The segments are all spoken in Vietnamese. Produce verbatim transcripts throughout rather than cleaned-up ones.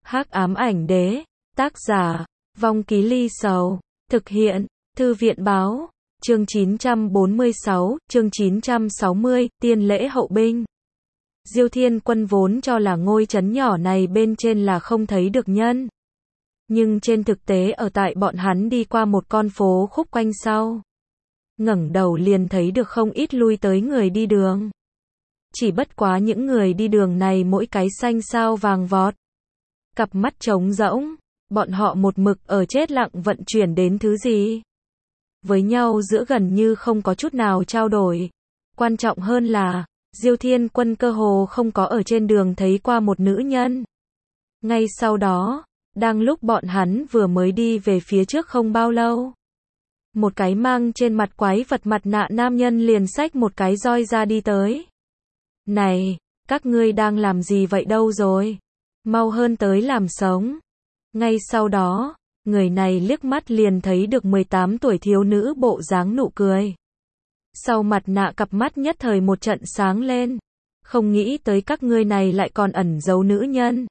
Hắc ám ảnh đế, tác giả, Vong Ký Ly Sầu, thực hiện, Thư viện báo, chương chín trăm bốn mươi sáu, chương chín trăm sáu mươi, tiên lễ hậu binh. Diêu Thiên Quân vốn cho là ngôi trấn nhỏ này bên trên là không thấy được nhân. Nhưng trên thực tế ở tại bọn hắn đi qua một con phố khúc quanh sau. Ngẩng đầu liền thấy được không ít lui tới người đi đường. Chỉ bất quá những người đi đường này mỗi cái xanh sao vàng vọt. Cặp mắt trống rỗng, bọn họ một mực ở chết lặng vận chuyển đến thứ gì. Với nhau giữa gần như không có chút nào trao đổi. Quan trọng hơn là, Diêu Thiên Quân cơ hồ không có ở trên đường thấy qua một nữ nhân. Ngay sau đó, đang lúc bọn hắn vừa mới đi về phía trước không bao lâu. Một cái mang trên mặt quái vật mặt nạ nam nhân liền xách một cái roi ra đi tới. Này, các ngươi đang làm gì vậy đâu rồi? Mau hơn tới làm sống. Ngay sau đó, người này liếc mắt liền thấy được mười tám tuổi thiếu nữ bộ dáng nụ cười. Sau mặt nạ cặp mắt nhất thời một trận sáng lên. Không nghĩ tới các ngươi này lại còn ẩn giấu nữ nhân.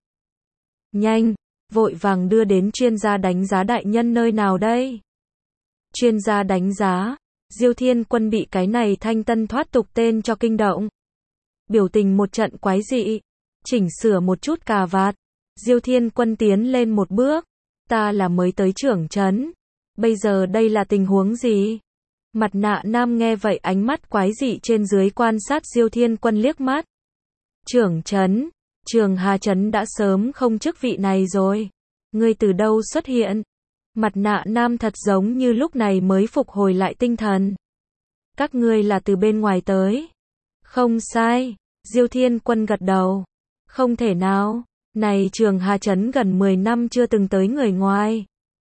Nhanh, vội vàng đưa đến chuyên gia đánh giá đại nhân nơi nào đây? Chuyên gia đánh giá, Diêu Thiên Quân bị cái này thanh tân thoát tục tên cho kinh động. Biểu tình một trận quái dị, chỉnh sửa một chút cà vạt. Diêu Thiên Quân tiến lên một bước, ta là mới tới trưởng trấn, bây giờ đây là tình huống gì? Mặt nạ nam nghe vậy ánh mắt quái dị trên dưới quan sát Diêu Thiên Quân liếc mắt. Trưởng trấn, Trường Hà trấn đã sớm không chức vị này rồi, ngươi từ đâu xuất hiện? Mặt nạ nam thật giống như lúc này mới phục hồi lại tinh thần. Các ngươi là từ bên ngoài tới. Không sai, Diêu Thiên Quân gật đầu. Không thể nào, này Trường Hà trấn gần mười năm chưa từng tới người ngoài.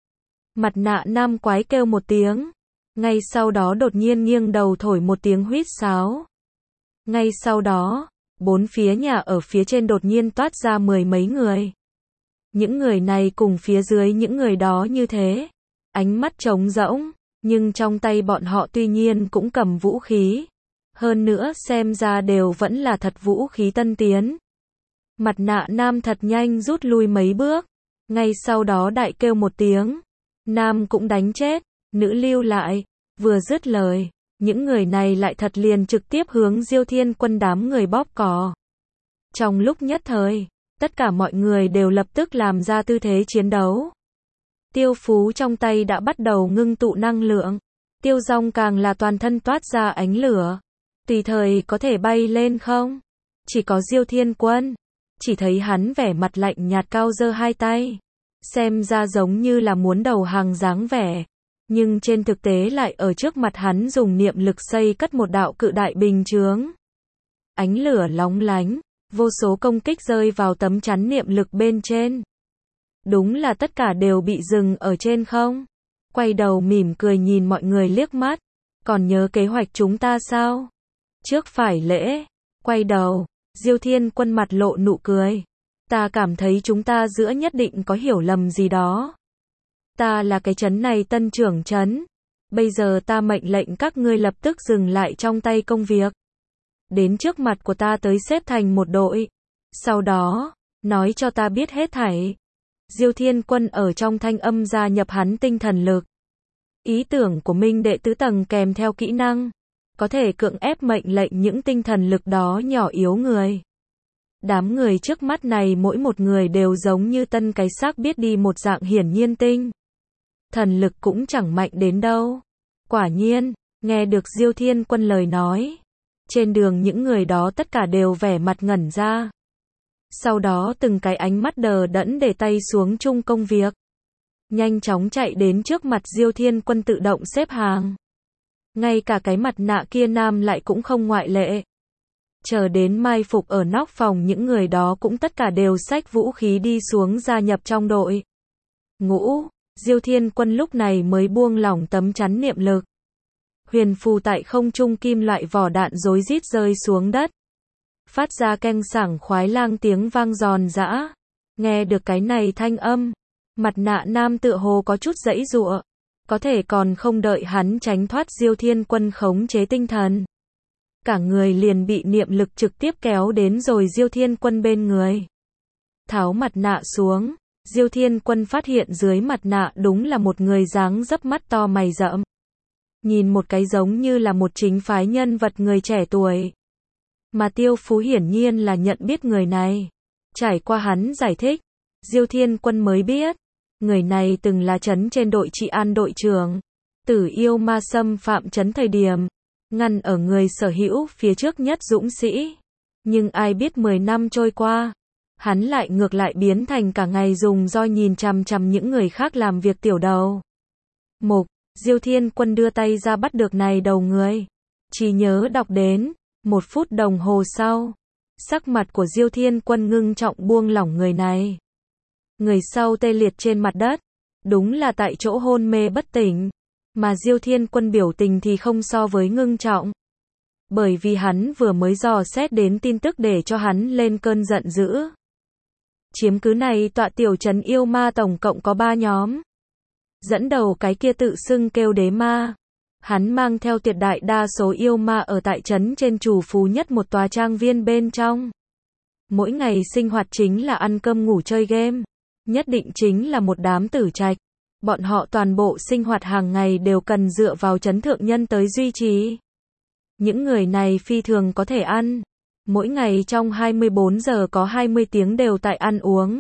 Mặt nạ nam quái kêu một tiếng. Ngay sau đó đột nhiên nghiêng đầu thổi một tiếng huýt sáo. Ngay sau đó, bốn phía nhà ở phía trên đột nhiên toát ra mười mấy người. Những người này cùng phía dưới những người đó như thế. Ánh mắt trống rỗng, nhưng trong tay bọn họ tuy nhiên cũng cầm vũ khí. Hơn nữa xem ra đều vẫn là thật vũ khí tân tiến. Mặt nạ nam thật nhanh rút lui mấy bước. Ngay sau đó đại kêu một tiếng. Nam cũng đánh chết, nữ lưu lại. Vừa dứt lời, những người này lại thật liền trực tiếp hướng Diêu Thiên Quân đám người bóp cò. Trong lúc nhất thời, tất cả mọi người đều lập tức làm ra tư thế chiến đấu. Tiêu Phú trong tay đã bắt đầu ngưng tụ năng lượng. Tiêu Dong càng là toàn thân toát ra ánh lửa. Tùy thời có thể bay lên không? Chỉ có Diêu Thiên Quân. Chỉ thấy hắn vẻ mặt lạnh nhạt cao giơ hai tay. Xem ra giống như là muốn đầu hàng dáng vẻ. Nhưng trên thực tế lại ở trước mặt hắn dùng niệm lực xây cất một đạo cự đại bình chướng. Ánh lửa lóng lánh. Vô số công kích rơi vào tấm chắn niệm lực bên trên. Đúng là tất cả đều bị dừng ở trên không? Quay đầu mỉm cười nhìn mọi người liếc mắt. Còn nhớ kế hoạch chúng ta sao? Trước phải lễ. Quay đầu, Diêu Thiên Quân mặt lộ nụ cười. Ta cảm thấy chúng ta giữa nhất định có hiểu lầm gì đó. Ta là cái trấn này tân trưởng trấn. Bây giờ ta mệnh lệnh các ngươi lập tức dừng lại trong tay công việc. Đến trước mặt của ta tới xếp thành một đội. Sau đó, nói cho ta biết hết thảy. Diêu Thiên Quân ở trong thanh âm gia nhập hắn tinh thần lực. Ý tưởng của Minh đệ tứ tầng kèm theo kỹ năng. Có thể cưỡng ép mệnh lệnh những tinh thần lực đó nhỏ yếu người. Đám người trước mắt này mỗi một người đều giống như tân cái xác biết đi một dạng hiển nhiên tinh. Thần lực cũng chẳng mạnh đến đâu. Quả nhiên, nghe được Diêu Thiên Quân lời nói. Trên đường những người đó tất cả đều vẻ mặt ngẩn ra. Sau đó từng cái ánh mắt đờ đẫn để tay xuống chung công việc. Nhanh chóng chạy đến trước mặt Diêu Thiên Quân tự động xếp hàng. Ngay cả cái mặt nạ kia nam lại cũng không ngoại lệ. Chờ đến mai phục ở nóc phòng những người đó cũng tất cả đều xách vũ khí đi xuống gia nhập trong đội. Ngũ, Diêu Thiên Quân lúc này mới buông lỏng tấm chắn niệm lực. Huyền phù tại không trung kim loại vỏ đạn rối rít rơi xuống đất. Phát ra keng sảng khoái lang tiếng vang giòn giã. Nghe được cái này thanh âm. Mặt nạ nam tựa hồ có chút giãy giụa. Có thể còn không đợi hắn tránh thoát Diêu Thiên Quân khống chế tinh thần. Cả người liền bị niệm lực trực tiếp kéo đến rồi Diêu Thiên Quân bên người. Tháo mặt nạ xuống, Diêu Thiên Quân phát hiện dưới mặt nạ đúng là một người dáng dấp mắt to mày rậm. Nhìn một cái giống như là một chính phái nhân vật người trẻ tuổi. Mà Tiêu Phú hiển nhiên là nhận biết người này. Trải qua hắn giải thích, Diêu Thiên Quân mới biết, người này từng là trấn trên đội trị an đội trưởng, tử yêu ma xâm phạm trấn thời điểm, ngăn ở người sở hữu phía trước nhất dũng sĩ. Nhưng ai biết mười năm trôi qua, hắn lại ngược lại biến thành cả ngày dùng roi nhìn chằm chằm những người khác làm việc tiểu đầu. Mục, Diêu Thiên Quân đưa tay ra bắt được này đầu người. Chỉ nhớ đọc đến, một phút đồng hồ sau, sắc mặt của Diêu Thiên Quân ngưng trọng buông lỏng người này. Người sau tê liệt trên mặt đất, đúng là tại chỗ hôn mê bất tỉnh, mà Diêu Thiên Quân biểu tình thì không so với ngưng trọng. Bởi vì hắn vừa mới dò xét đến tin tức để cho hắn lên cơn giận dữ. Chiếm cứ này tọa tiểu trấn yêu ma tổng cộng có ba nhóm. Dẫn đầu cái kia tự xưng kêu đế ma. Hắn mang theo tuyệt đại đa số yêu ma ở tại trấn trên chủ phú nhất một tòa trang viên bên trong. Mỗi ngày sinh hoạt chính là ăn cơm ngủ chơi game. Nhất định chính là một đám tử trạch. Bọn họ toàn bộ sinh hoạt hàng ngày đều cần dựa vào trấn thượng nhân tới duy trì. Những người này phi thường có thể ăn. Mỗi ngày trong hai mươi bốn giờ có hai mươi tiếng đều tại ăn uống.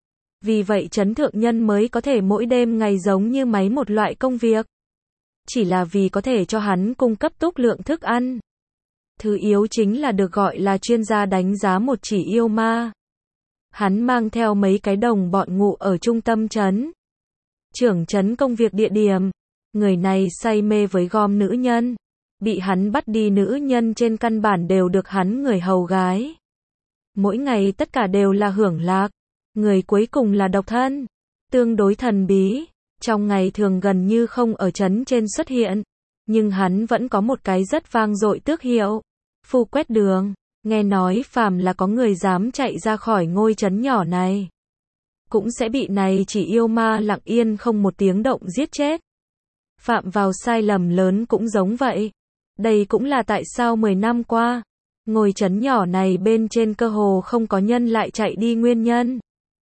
Vì vậy trấn thượng nhân mới có thể mỗi đêm ngày giống như máy một loại công việc. Chỉ là vì có thể cho hắn cung cấp túc lượng thức ăn. Thứ yếu chính là được gọi là chuyên gia đánh giá một chỉ yêu ma. Hắn mang theo mấy cái đồng bọn ngụ ở trung tâm trấn. Trưởng trấn công việc địa điểm. Người này say mê với gom nữ nhân. Bị hắn bắt đi nữ nhân trên căn bản đều được hắn người hầu gái. Mỗi ngày tất cả đều là hưởng lạc. Người cuối cùng là độc thân. Tương đối thần bí. Trong ngày thường gần như không ở trấn trên xuất hiện. Nhưng hắn vẫn có một cái rất vang dội tước hiệu. Phu quét đường. Nghe nói phàm là có người dám chạy ra khỏi ngôi trấn nhỏ này, cũng sẽ bị này chỉ yêu ma lặng yên không một tiếng động giết chết. Phạm vào sai lầm lớn cũng giống vậy. Đây cũng là tại sao mười năm qua, ngôi trấn nhỏ này bên trên cơ hồ không có nhân lại chạy đi nguyên nhân.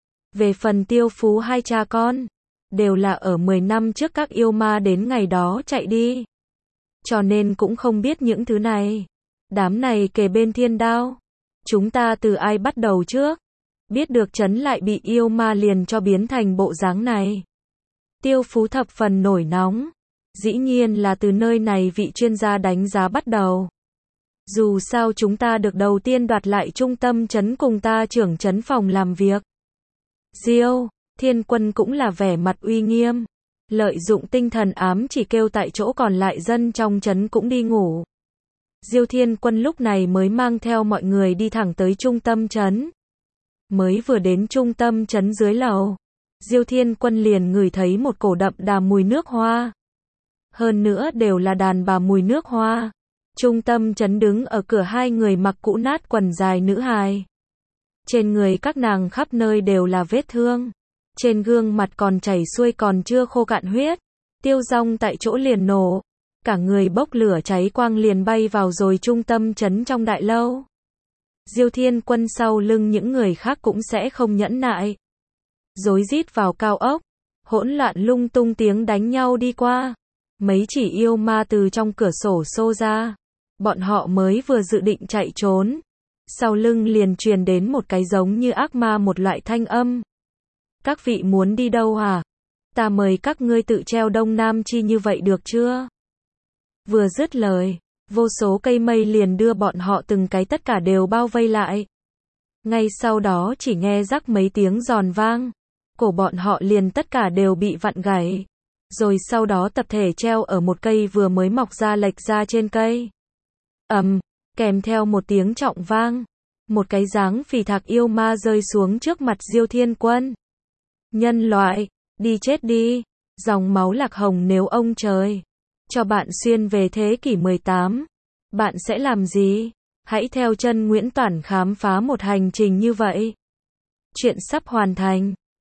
Về phần Tiêu Phú hai cha con, đều là ở mười năm trước các yêu ma đến ngày đó chạy đi. Cho nên cũng không biết những thứ này. Đám này kề bên thiên đao. Chúng ta từ ai bắt đầu trước? Biết được trấn lại bị yêu ma liền cho biến thành bộ dáng này. Tiêu Phú thập phần nổi nóng. Dĩ nhiên là từ nơi này vị chuyên gia đánh giá bắt đầu. Dù sao chúng ta được đầu tiên đoạt lại trung tâm trấn cùng ta trưởng trấn phòng làm việc. Diêu Thiên Quân cũng là vẻ mặt uy nghiêm. Lợi dụng tinh thần ám chỉ kêu tại chỗ còn lại dân trong trấn cũng đi ngủ. Diêu Thiên Quân lúc này mới mang theo mọi người đi thẳng tới trung tâm trấn. Mới vừa đến trung tâm trấn dưới lầu, Diêu Thiên Quân liền ngửi thấy một cổ đậm đà mùi nước hoa. Hơn nữa đều là đàn bà mùi nước hoa. Trung tâm trấn đứng ở cửa hai người mặc cũ nát quần dài nữ hài. Trên người các nàng khắp nơi đều là vết thương. Trên gương mặt còn chảy xuôi còn chưa khô cạn huyết. Tiêu Dong tại chỗ liền nổ. Cả người bốc lửa cháy quang liền bay vào rồi trung tâm trấn trong đại lâu. Diêu Thiên Quân sau lưng những người khác cũng sẽ không nhẫn nại. Rối rít vào cao ốc. Hỗn loạn lung tung tiếng đánh nhau đi qua. Mấy chỉ yêu ma từ trong cửa sổ xô ra. Bọn họ mới vừa dự định chạy trốn. Sau lưng liền truyền đến một cái giống như ác ma một loại thanh âm. Các vị muốn đi đâu hả? Ta mời các ngươi tự treo Đông Nam Chi như vậy được chưa? Vừa dứt lời, vô số cây mây liền đưa bọn họ từng cái tất cả đều bao vây lại. Ngay sau đó chỉ nghe rắc mấy tiếng giòn vang, cổ bọn họ liền tất cả đều bị vặn gãy. Rồi sau đó tập thể treo ở một cây vừa mới mọc ra lệch ra trên cây. Ầm, um, kèm theo một tiếng trọng vang, một cái dáng phì thạc yêu ma rơi xuống trước mặt Diêu Thiên Quân. Nhân loại, đi chết đi, dòng máu lạc hồng nếu ông trời cho bạn xuyên về thế kỷ mười tám, bạn sẽ làm gì? Hãy theo chân Nguyễn Toản khám phá một hành trình như vậy. Chuyện sắp hoàn thành.